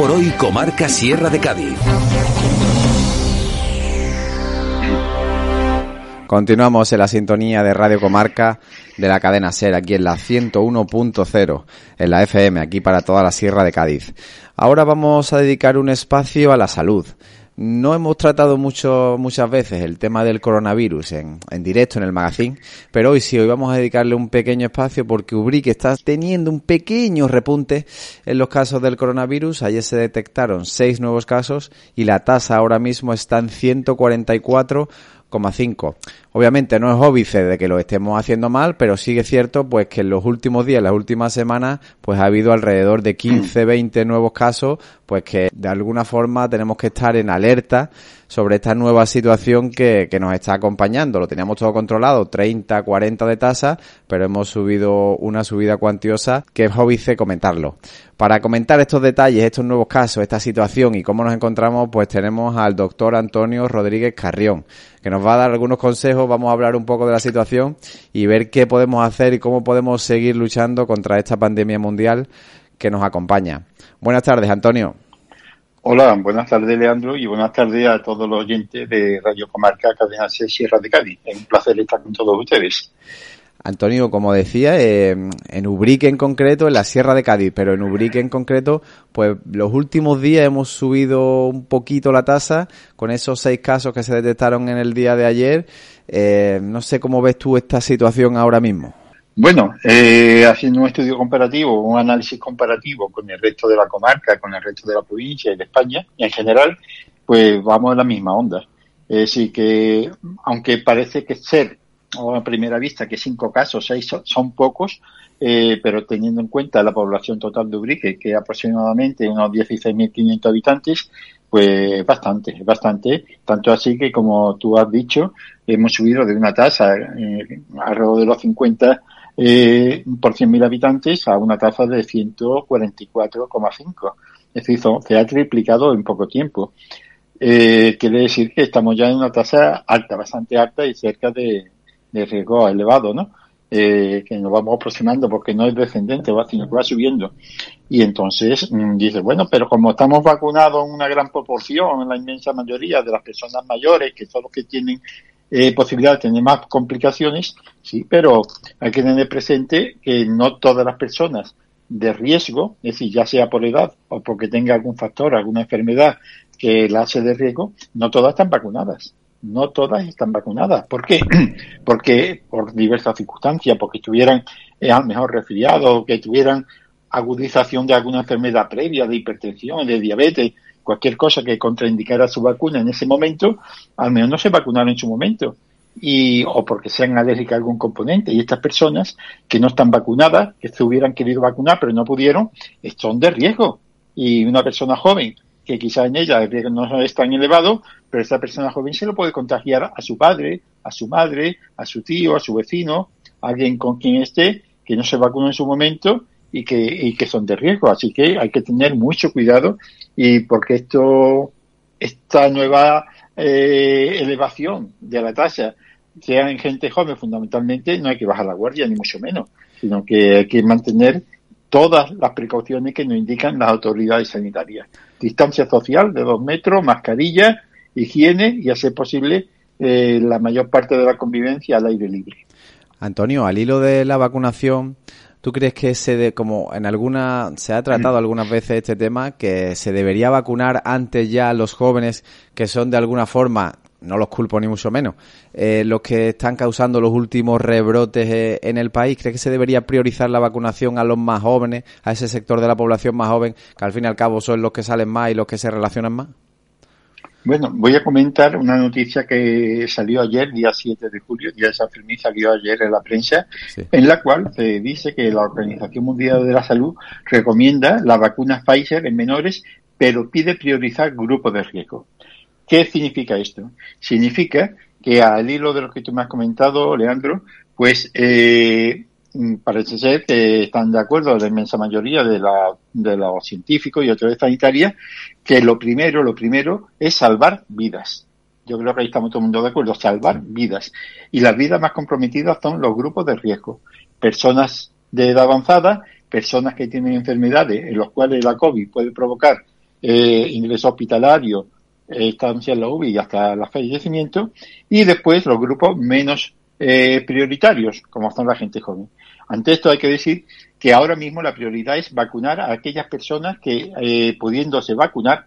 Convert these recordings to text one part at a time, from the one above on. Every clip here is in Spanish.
por hoy, comarca Sierra de Cádiz. Continuamos en la sintonía de Radio Comarca de la cadena SER, aquí en la 101.0, en la FM, aquí para toda la Sierra de Cádiz. Ahora vamos a dedicar un espacio a la salud. No hemos tratado muchas veces el tema del coronavirus en directo en el magazine, pero hoy vamos a dedicarle un pequeño espacio porque Ubrique está teniendo un pequeño repunte en los casos del coronavirus. Ayer se detectaron 6 nuevos casos y la tasa ahora mismo está en 144,5. Obviamente no es óbice de que lo estemos haciendo mal, pero sí es cierto pues que en los últimos días, las últimas semanas, pues ha habido alrededor de 15, 20 nuevos casos, pues que de alguna forma tenemos que estar en alerta sobre esta nueva situación que nos está acompañando. Lo teníamos todo controlado, 30, 40 de tasa, pero hemos subido una subida cuantiosa que es óbice comentarlo. Para comentar estos detalles, estos nuevos casos, esta situación y cómo nos encontramos, pues tenemos al doctor Antonio Rodríguez Carrión, que nos va a dar algunos consejos. Vamos a hablar un poco de la situación y ver qué podemos hacer y cómo podemos seguir luchando contra esta pandemia mundial que nos acompaña. Buenas tardes, Antonio. Hola, buenas tardes, Leandro, y buenas tardes a todos los oyentes de Radio Comarca, Cadena SER Sierra de Cádiz. Es un placer estar con todos ustedes. Antonio, como decía, en Ubrique en concreto, en la Sierra de Cádiz, pero en Ubrique en concreto, pues los últimos días hemos subido un poquito la tasa con esos 6 casos que se detectaron en el día de ayer. No sé cómo ves tú esta situación ahora mismo. Bueno, haciendo un estudio comparativo, un análisis comparativo con el resto de la comarca, con el resto de la provincia y de España, y en general, pues vamos en la misma onda. Es decir, que aunque parece que ser a primera vista que 5 casos, 6 son pocos, pero teniendo en cuenta la población total de Ubrique, que es aproximadamente unos 16.500 habitantes, pues bastante, tanto así que, como tú has dicho, hemos subido de una tasa alrededor de los 50 por 100.000 habitantes a una tasa de 144,5. Es decir, se ha triplicado en poco tiempo. Quiere decir que estamos ya en una tasa alta, bastante alta y cerca de riesgo elevado, ¿no? Que nos vamos aproximando porque no es descendente, sino que va subiendo. Y entonces dices, bueno, pero como estamos vacunados en una gran proporción, en la inmensa mayoría de las personas mayores, que son los que tienen posibilidad de tener más complicaciones, sí, pero hay que tener presente que no todas las personas de riesgo, es decir, ya sea por edad o porque tenga algún factor, alguna enfermedad que la hace de riesgo, no todas están vacunadas. No todas están vacunadas. ¿Por qué? Porque por diversas circunstancias, porque estuvieran a lo mejor resfriados, que tuvieran agudización de alguna enfermedad previa, de hipertensión, de diabetes, cualquier cosa que contraindicara su vacuna en ese momento, al menos no se vacunaron en su momento, o porque sean alérgicas a algún componente. Y estas personas que no están vacunadas, que se hubieran querido vacunar pero no pudieron, son de riesgo. Y una persona joven, que quizás en ella el riesgo no es tan elevado, pero esa persona joven se lo puede contagiar a su padre, a su madre, a su tío, a su vecino, a alguien con quien esté, que no se vacunó en su momento y que son de riesgo. Así que hay que tener mucho cuidado, y porque esta nueva elevación de la tasa sea en gente joven fundamentalmente, no hay que bajar la guardia ni mucho menos, sino que hay que mantener todas las precauciones que nos indican las autoridades sanitarias. Distancia social de 2 metros, mascarilla, higiene y, a ser posible, la mayor parte de la convivencia al aire libre. Antonio, al hilo de la vacunación, ¿tú crees que se ha tratado algunas veces este tema, que se debería vacunar antes ya a los jóvenes que son de alguna forma, no los culpo ni mucho menos, los que están causando los últimos rebrotes en el país? ¿Crees que se debería priorizar la vacunación a los más jóvenes, a ese sector de la población más joven, que al fin y al cabo son los que salen más y los que se relacionan más? Bueno, voy a comentar una noticia que salió ayer, día 7 de julio, día de San Fermín, salió ayer en la prensa, sí, en la cual se dice que la Organización Mundial de la Salud recomienda la vacuna Pfizer en menores, pero pide priorizar grupos de riesgo. ¿Qué significa esto? Significa que, al hilo de lo que tú me has comentado, Leandro, pues parece ser que están de acuerdo la inmensa mayoría de los científicos y autoridades sanitarias, que lo primero es salvar vidas. Yo creo que ahí estamos todo el mundo de acuerdo, salvar vidas. Y las vidas más comprometidas son los grupos de riesgo. Personas de edad avanzada, personas que tienen enfermedades en las cuales la COVID puede provocar ingreso hospitalario, estancia en la UBI y hasta el fallecimiento, y después los grupos menos prioritarios, como son la gente joven. Ante esto hay que decir que ahora mismo la prioridad es vacunar a aquellas personas que pudiéndose vacunar,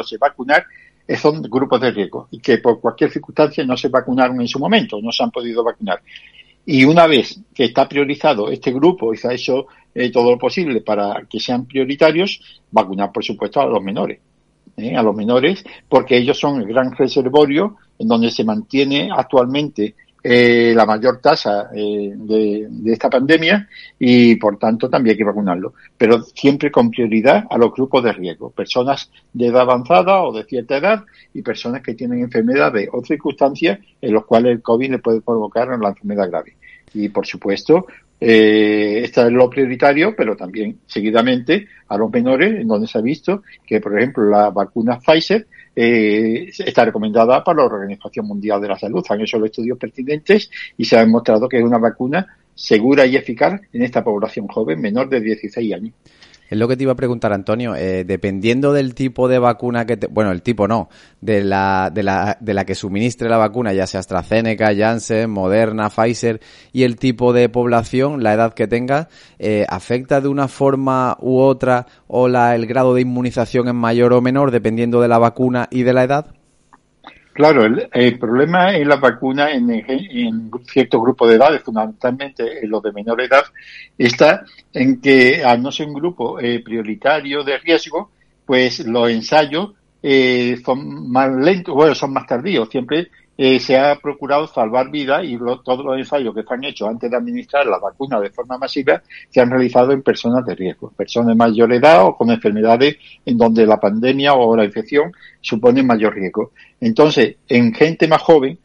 son grupos de riesgo y que por cualquier circunstancia no se vacunaron en su momento, no se han podido vacunar. Y una vez que está priorizado este grupo y se ha hecho todo lo posible para que sean prioritarios, vacunar, por supuesto, a los menores. A los menores, porque ellos son el gran reservorio en donde se mantiene actualmente la mayor tasa de esta pandemia y, por tanto, también hay que vacunarlo. Pero siempre con prioridad a los grupos de riesgo, personas de edad avanzada o de cierta edad y personas que tienen enfermedades o circunstancias en las cuales el COVID le puede provocar la enfermedad grave. Y, por supuesto, esto es lo prioritario, pero también seguidamente a los menores, en donde se ha visto que, por ejemplo, la vacuna Pfizer está recomendada para la Organización Mundial de la Salud. Han hecho los estudios pertinentes y se ha demostrado que es una vacuna segura y eficaz en esta población joven menor de 16 años. Es lo que te iba a preguntar, Antonio. Dependiendo del tipo de vacuna el tipo no, de la que suministre la vacuna, ya sea AstraZeneca, Janssen, Moderna, Pfizer, y el tipo de población, la edad que tenga, ¿afecta de una forma u otra o el grado de inmunización es mayor o menor dependiendo de la vacuna y de la edad? Claro, el problema en las vacunas en cierto grupo de edades, fundamentalmente en los de menor edad, está en que al no ser un grupo prioritario de riesgo, pues los ensayos son más lentos, son más tardíos. Siempre se ha procurado salvar vidas y todos los ensayos que se han hecho antes de administrar la vacuna de forma masiva se han realizado en personas de riesgo, personas de mayor edad o con enfermedades en donde la pandemia o la infección supone mayor riesgo. Entonces, en gente más joven,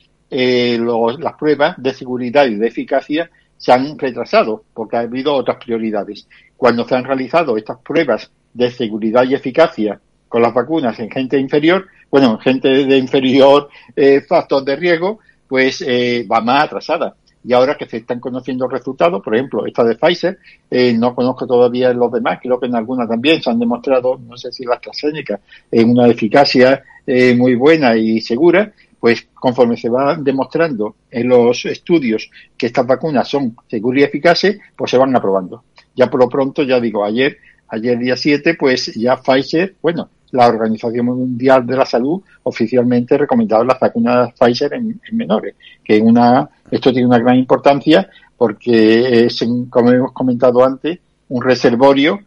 las pruebas de seguridad y de eficacia se han retrasado porque ha habido otras prioridades. Cuando se han realizado estas pruebas de seguridad y eficacia con las vacunas en gente inferior, en gente de inferior factor de riesgo, pues va más atrasada. Y ahora que se están conociendo resultados, por ejemplo, esta de Pfizer, no conozco todavía los demás, creo que en algunas también se han demostrado, no sé si la AstraZeneca, una eficacia muy buena y segura, pues conforme se va demostrando en los estudios que estas vacunas son seguras y eficaces, pues se van aprobando. Ya por lo pronto, ya digo, ayer día 7, pues ya Pfizer, la Organización Mundial de la Salud oficialmente recomendaba las vacunas Pfizer en menores, que esto tiene una gran importancia porque es, como hemos comentado antes, un reservorio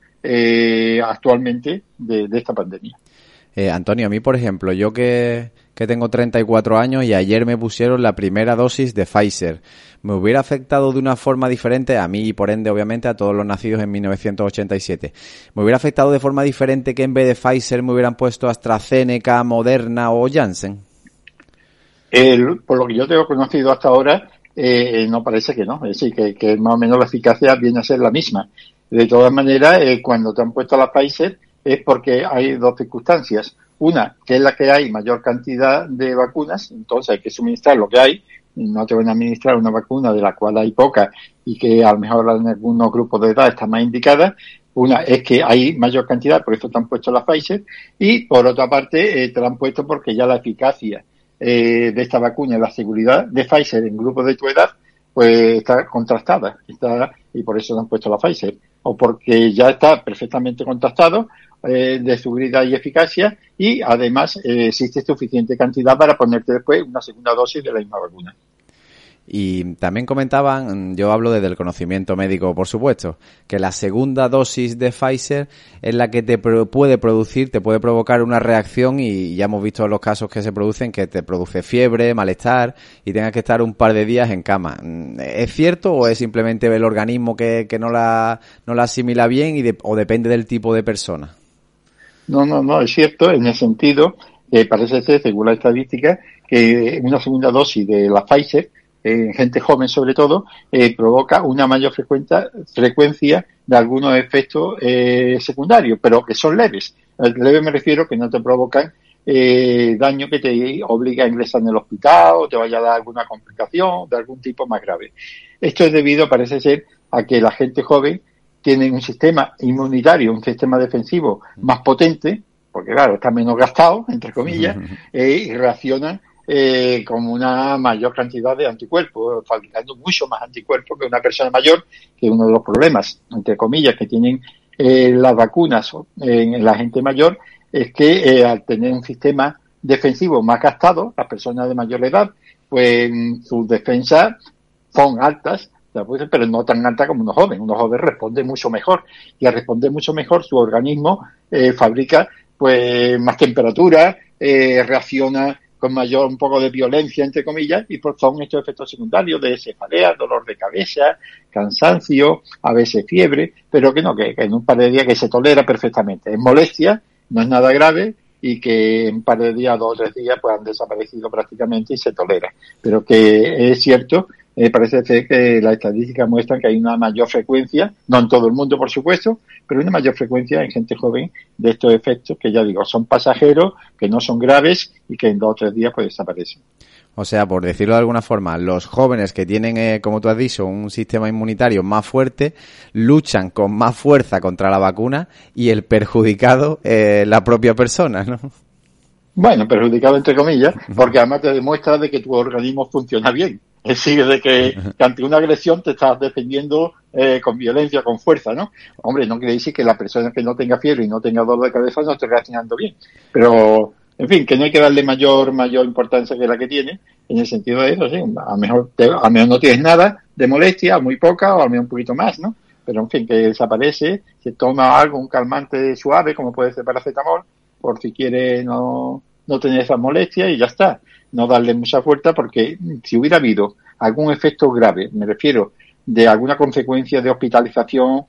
actualmente de esta pandemia. Antonio, a mí, por ejemplo, yo que tengo 34 años y ayer me pusieron la primera dosis de Pfizer, ¿me hubiera afectado de una forma diferente a mí y por ende obviamente a todos los nacidos en 1987? ¿Me hubiera afectado de forma diferente que en vez de Pfizer me hubieran puesto AstraZeneca, Moderna o Janssen? Por lo que yo tengo conocido hasta ahora, no parece que no, es decir, que más o menos la eficacia viene a ser la misma. De todas maneras, cuando te han puesto la Pfizer es porque hay dos circunstancias. Una, que es la que hay mayor cantidad de vacunas, entonces hay que suministrar lo que hay. No te van a administrar una vacuna de la cual hay poca y que a lo mejor en algunos grupos de edad está más indicada. Una es que hay mayor cantidad, por eso te han puesto la Pfizer, y por otra parte te la han puesto porque ya la eficacia de esta vacuna y la seguridad de Pfizer en grupos de tu edad pues está contrastada, y por eso te han puesto la Pfizer, o porque ya está perfectamente contrastado de seguridad y eficacia y además existe suficiente cantidad para ponerte después una segunda dosis de la misma vacuna. Y también comentaban, yo hablo desde el conocimiento médico, por supuesto, que la segunda dosis de Pfizer es la que te puede provocar una reacción, y ya hemos visto los casos que se producen, que te produce fiebre, malestar y tengas que estar un par de días en cama. ¿Es cierto o es simplemente el organismo que no la asimila bien o depende del tipo de persona? No, es cierto en el sentido, parece ser, según la estadística, que una segunda dosis de la Pfizer en gente joven sobre todo, provoca una mayor frecuencia de algunos efectos secundarios, pero que son leves. Leve me refiero que no te provocan daño que te obliga a ingresar en el hospital o te vaya a dar alguna complicación de algún tipo más grave. Esto es debido, parece ser, a que la gente joven tiene un sistema inmunitario, un sistema defensivo más potente, porque claro, está menos gastado, entre comillas, y reaccionan con una mayor cantidad de anticuerpos, fabricando mucho más anticuerpos que una persona mayor, que uno de los problemas, entre comillas, que tienen las vacunas en la gente mayor, es que al tener un sistema defensivo más gastado, las personas de mayor edad, pues sus defensas son altas, pero no tan altas como unos jóvenes. Unos jóvenes responden mucho mejor, y al responder mucho mejor su organismo fabrica pues más temperatura, reacciona con mayor un poco de violencia, entre comillas, y pues son estos efectos secundarios de cefalea, dolor de cabeza, cansancio, a veces fiebre, pero que en un par de días que se tolera perfectamente. Es molestia, no es nada grave, y que en un par de días, 2 o 3 días, pues han desaparecido prácticamente y se tolera. Pero que es cierto, parece ser que las estadísticas muestran que hay una mayor frecuencia, no en todo el mundo, por supuesto, pero una mayor frecuencia en gente joven de estos efectos que, ya digo, son pasajeros, que no son graves y que en 2 o 3 días pues desaparecen. O sea, por decirlo de alguna forma, los jóvenes que tienen, como tú has dicho, un sistema inmunitario más fuerte, luchan con más fuerza contra la vacuna, y el perjudicado la propia persona, ¿no? Bueno, perjudicado entre comillas, porque además te demuestra de que tu organismo funciona bien. Es decir, de que ante una agresión te estás defendiendo con violencia, con fuerza, ¿no? Hombre, no quiere decir que la persona que no tenga fiebre y no tenga dolor de cabeza no esté reaccionando bien. Pero, en fin, que no hay que darle mayor importancia que la que tiene, en el sentido de eso, sí. A lo mejor no tienes nada de molestia, muy poca, o a lo mejor un poquito más, ¿no? Pero, en fin, que desaparece, se toma algo, un calmante suave, como puede ser paracetamol, por si quiere no tener esa molestia, y ya está. No darle mucha fuerza, porque si hubiera habido algún efecto grave, me refiero, de alguna consecuencia de hospitalización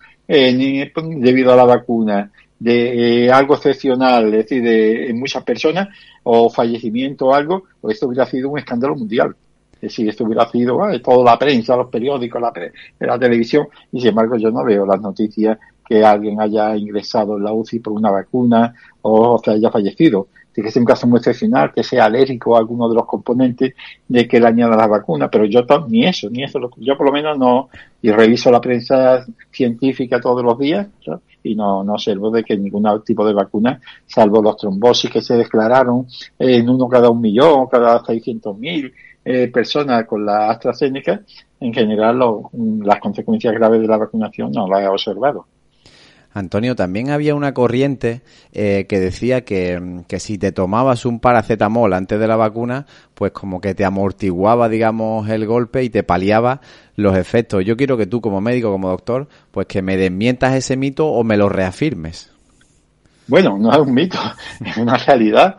debido a la vacuna, de algo excepcional, es decir, en muchas personas, o fallecimiento o algo, pues esto hubiera sido un escándalo mundial. Es decir, esto hubiera sido toda la prensa, los periódicos, la televisión, y sin embargo yo no veo las noticias que alguien haya ingresado en la UCI por una vacuna o que haya fallecido. Tiene que ser un caso muy excepcional, que sea alérgico a alguno de los componentes de que le añada la vacuna, pero yo ni eso, yo por lo menos no, y reviso la prensa científica todos los días, ¿no? Y no observo de que ningún tipo de vacuna, salvo los trombosis que se declararon en uno cada 1.000.000, cada 600.000 personas con la AstraZeneca, en general las consecuencias graves de la vacunación no las he observado. Antonio, también había una corriente que decía que si te tomabas un paracetamol antes de la vacuna, pues como que te amortiguaba, digamos, el golpe y te paliaba los efectos. Yo quiero que tú, como médico, como doctor, pues que me desmientas ese mito o me lo reafirmes. Bueno, no es un mito, es una realidad.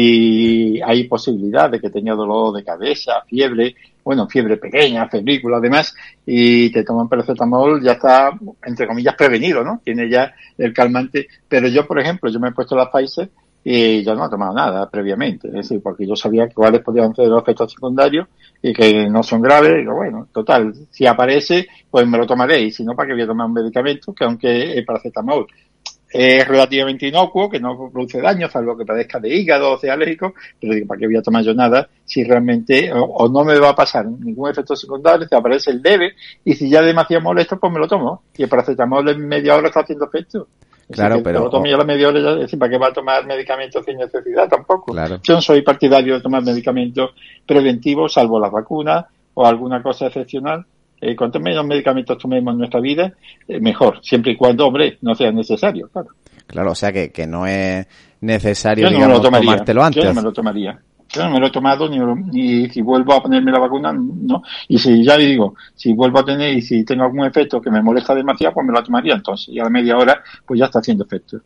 Si hay posibilidad de que tenga dolor de cabeza, fiebre pequeña, febrícula, además, y te toman paracetamol, ya está, entre comillas, prevenido, ¿no? Tiene ya el calmante. Pero yo, por ejemplo, yo me he puesto la Pfizer y yo no he tomado nada previamente, es decir, porque yo sabía que cuáles podían ser los efectos secundarios y que no son graves. Digo, bueno, total, si aparece, pues me lo tomaré, y si no, ¿para qué voy a tomar un medicamento? Que aunque el paracetamol es relativamente inocuo, que no produce daño, salvo que padezca de hígado o sea alérgico, pero digo, ¿para qué voy a tomar yo nada si realmente o no me va a pasar ningún efecto secundario? Si aparece el leve, y si ya es demasiado molesto, pues me lo tomo, y el paracetamol en media hora está haciendo efecto. Claro, pero... lo tomo ya a la media hora, ya, es decir, ¿para qué va a tomar medicamentos sin necesidad? Tampoco. Claro. Yo no soy partidario de tomar medicamentos preventivos, salvo las vacunas o alguna cosa excepcional. Cuanto menos medicamentos tomemos en nuestra vida, mejor, siempre y cuando, hombre, no sea necesario, claro. Claro, o sea que no es necesario, yo no digamos, me lo tomaría, tomártelo antes. Yo no me lo tomaría. Yo no me lo he tomado, ni si vuelvo a ponerme la vacuna, no. Y si ya digo, si vuelvo a tener, y si tengo algún efecto que me molesta demasiado, pues me la tomaría entonces. Y a la media hora, pues ya está haciendo efecto.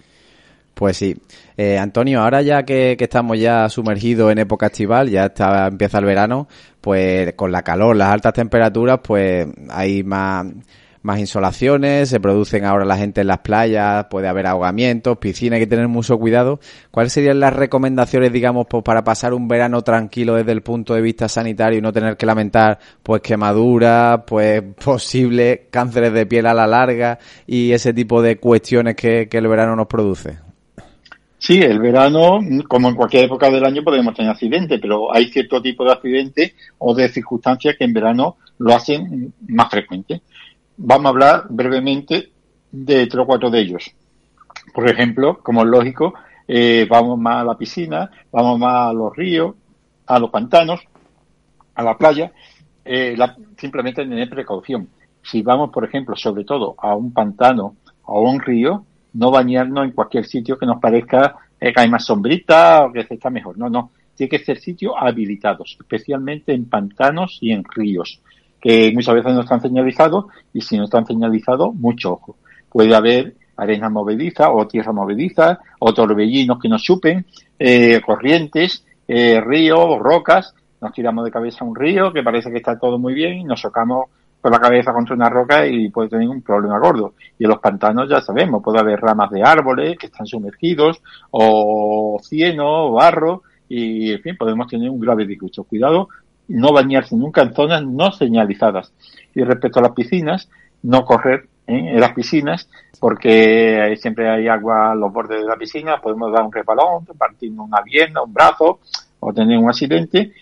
Pues sí. Antonio, ahora ya que estamos ya sumergidos en época estival, empieza el verano, pues con la calor, las altas temperaturas, pues hay más insolaciones, se producen ahora la gente en las playas, puede haber ahogamientos, piscinas, hay que tener mucho cuidado. ¿Cuáles serían las recomendaciones, digamos, pues para pasar un verano tranquilo desde el punto de vista sanitario y no tener que lamentar pues quemaduras, pues posibles cánceres de piel a la larga y ese tipo de cuestiones que el verano nos produce? Sí, el verano, como en cualquier época del año, podemos tener accidentes, pero hay cierto tipo de accidentes o de circunstancias que en verano lo hacen más frecuente. Vamos a hablar brevemente de 3 o 4 de ellos. Por ejemplo, como es lógico, vamos más a la piscina, vamos más a los ríos, a los pantanos, a la playa, simplemente tener precaución. Si vamos, por ejemplo, sobre todo a un pantano o a un río, no bañarnos en cualquier sitio que nos parezca que hay más sombrita o que se está mejor. No. Tiene que ser sitios habilitados, especialmente en pantanos y en ríos, que muchas veces no están señalizados, y si no están señalizados, mucho ojo. Puede haber arena movediza o tierra movediza, o torbellinos que nos chupen, corrientes, ríos, rocas. Nos tiramos de cabeza a un río que parece que está todo muy bien y nos chocamos con la cabeza contra una roca y puede tener un problema gordo. Y en los pantanos ya sabemos, puede haber ramas de árboles que están sumergidos, o cieno, o barro, y en fin, podemos tener un grave disgusto. Cuidado, no bañarse nunca en zonas no señalizadas. Y respecto a las piscinas, no correr en las piscinas, porque siempre hay agua a los bordes de la piscina, podemos dar un resbalón, partirnos una pierna, un brazo, o tener un accidente.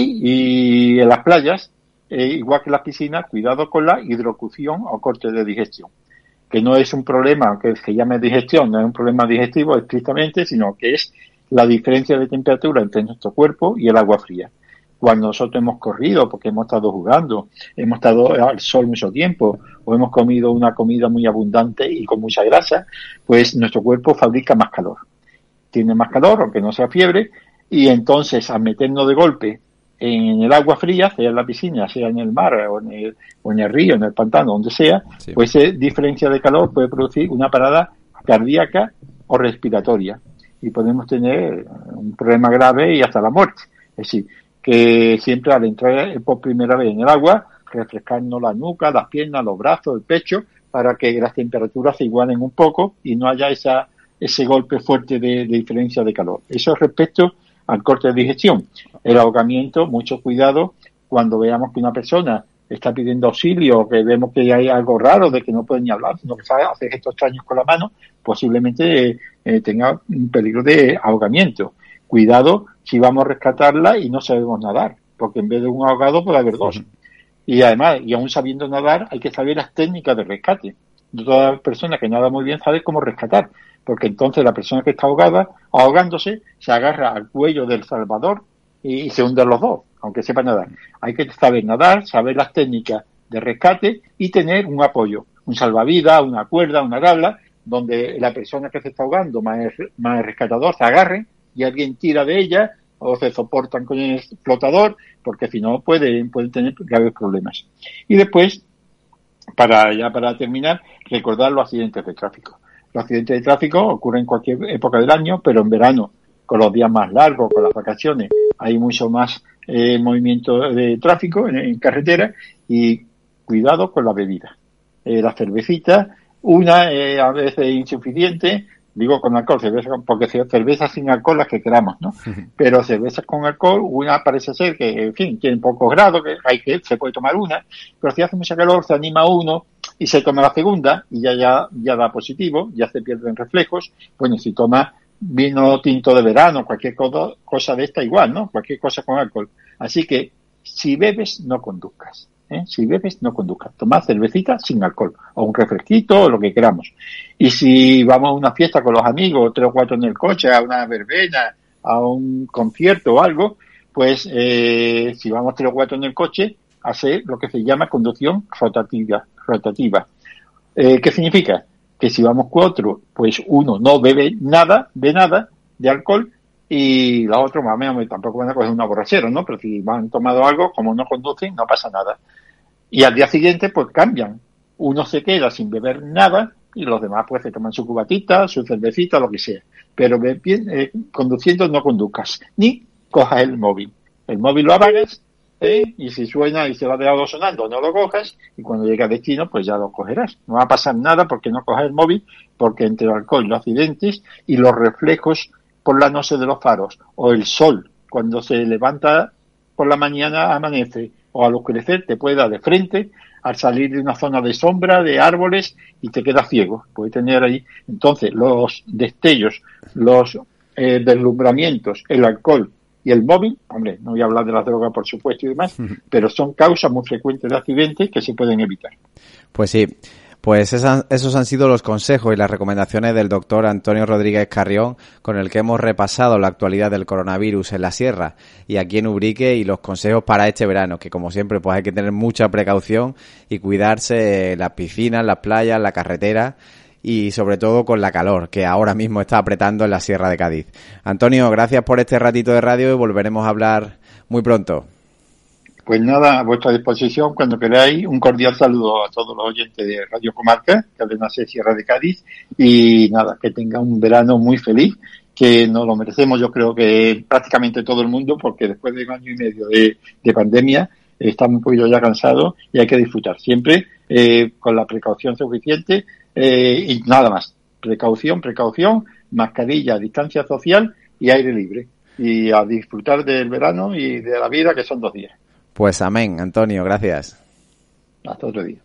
Y en las playas, igual que en las piscinas, cuidado con la hidrocución o corte de digestión, que no es un problema, aunque se llame digestión, no es un problema digestivo estrictamente, sino que es la diferencia de temperatura entre nuestro cuerpo y el agua fría. Cuando nosotros hemos corrido, porque hemos estado jugando, hemos estado al sol mucho tiempo, o hemos comido una comida muy abundante y con mucha grasa, pues nuestro cuerpo fabrica más calor. Tiene más calor, aunque no sea fiebre, y entonces al meternos de golpe en el agua fría, sea en la piscina, sea en el mar, o en el río, en el pantano, donde sea, sí, pues diferencia de calor puede producir una parada cardíaca o respiratoria, y podemos tener un problema grave y hasta la muerte. Es decir, que siempre al entrar por primera vez en el agua, refrescarnos la nuca, las piernas, los brazos, el pecho, para que las temperaturas se igualen un poco y no haya ese golpe fuerte de diferencia de calor. Eso respecto al corte de digestión. El ahogamiento, mucho cuidado cuando veamos que una persona está pidiendo auxilio, o que vemos que hay algo raro, de que no puede ni hablar, sino que sabe hacer estos extraños con la mano, posiblemente tenga un peligro de ahogamiento. Cuidado si vamos a rescatarla y no sabemos nadar, porque en vez de un ahogado puede haber dos. Y además, y aún sabiendo nadar, hay que saber las técnicas de rescate. No toda persona que nada muy bien sabe cómo rescatar, porque entonces la persona que está ahogándose, se agarra al cuello del salvador y se hunden los dos, aunque sepa nadar. Hay que saber nadar, saber las técnicas de rescate y tener un apoyo, un salvavidas, una cuerda, una tabla, donde la persona que se está ahogando más el rescatador se agarre y alguien tira de ella o se soportan con el flotador, porque si no pueden tener graves problemas. Y después, para terminar, recordar los accidentes de tráfico. Los accidentes de tráfico ocurren en cualquier época del año, pero en verano, con los días más largos, con las vacaciones, hay mucho más movimiento de tráfico en carretera, y cuidado con la bebida. La cervecita, a veces es insuficiente, digo con alcohol, cerveza, porque cervezas sin alcohol las que queramos, ¿no? Pero cervezas con alcohol, una parece ser que, en fin, tiene pocos grados, se puede tomar una, pero si hace mucha calor se anima uno y se toma la segunda y ya da positivo, ya se pierden reflejos. Bueno, si toma vino tinto de verano, cualquier cosa de esta igual, ¿no? Cualquier cosa con alcohol. Así que, si bebes, no conduzcas. Si bebes, no conduzcas. Tomad cervecita sin alcohol, o un refresquito, o lo que queramos. Y si vamos a una fiesta con los amigos, 3 o 4 en el coche, a una verbena, a un concierto o algo, pues si vamos 3 o 4 en el coche, hacer lo que se llama conducción rotativa. ¿Qué significa? Que si vamos 4, pues uno no bebe nada de alcohol, y los otros más o menos tampoco van a coger una borrachera, ¿no? Pero si han tomado algo, como no conducen, no pasa nada. Y al día siguiente, pues cambian. Uno se queda sin beber nada y los demás pues se toman su cubatita, su cervecita, lo que sea. Pero conduciendo no conduzcas, ni cojas el móvil. El móvil lo apagas, y si suena y se lo ha dejado sonando, no lo cojas, y cuando llegue a destino, pues ya lo cogerás. No va a pasar nada porque no cojas el móvil, porque entre el alcohol, los accidentes y los reflejos por la noche de los faros, o el sol, cuando se levanta por la mañana, amanece, o al oscurecer te puede dar de frente, al salir de una zona de sombra, de árboles, y te quedas ciego. Puede tener ahí, entonces, los destellos, los deslumbramientos, el alcohol y el móvil, hombre, no voy a hablar de las drogas, por supuesto, y demás, pero son causas muy frecuentes de accidentes que se pueden evitar. Pues sí. Pues esos han sido los consejos y las recomendaciones del doctor Antonio Rodríguez Carrión, con el que hemos repasado la actualidad del coronavirus en la sierra y aquí en Ubrique, y los consejos para este verano, que como siempre pues hay que tener mucha precaución y cuidarse en las piscinas, las playas, la carretera y sobre todo con la calor que ahora mismo está apretando en la Sierra de Cádiz. Antonio, gracias por este ratito de radio y volveremos a hablar muy pronto. Pues nada, a vuestra disposición cuando queráis. Un cordial saludo a todos los oyentes de Radio Comarca, Cadena C Sierra de Cádiz, y nada, que tenga un verano muy feliz, que nos lo merecemos yo creo que prácticamente todo el mundo, porque después de un año y medio de pandemia estamos un poquito ya cansados y hay que disfrutar siempre con la precaución suficiente y nada más. Precaución, mascarilla, distancia social y aire libre. Y a disfrutar del verano y de la vida, que son 2 días. Pues amén, Antonio, gracias. Hasta otro día.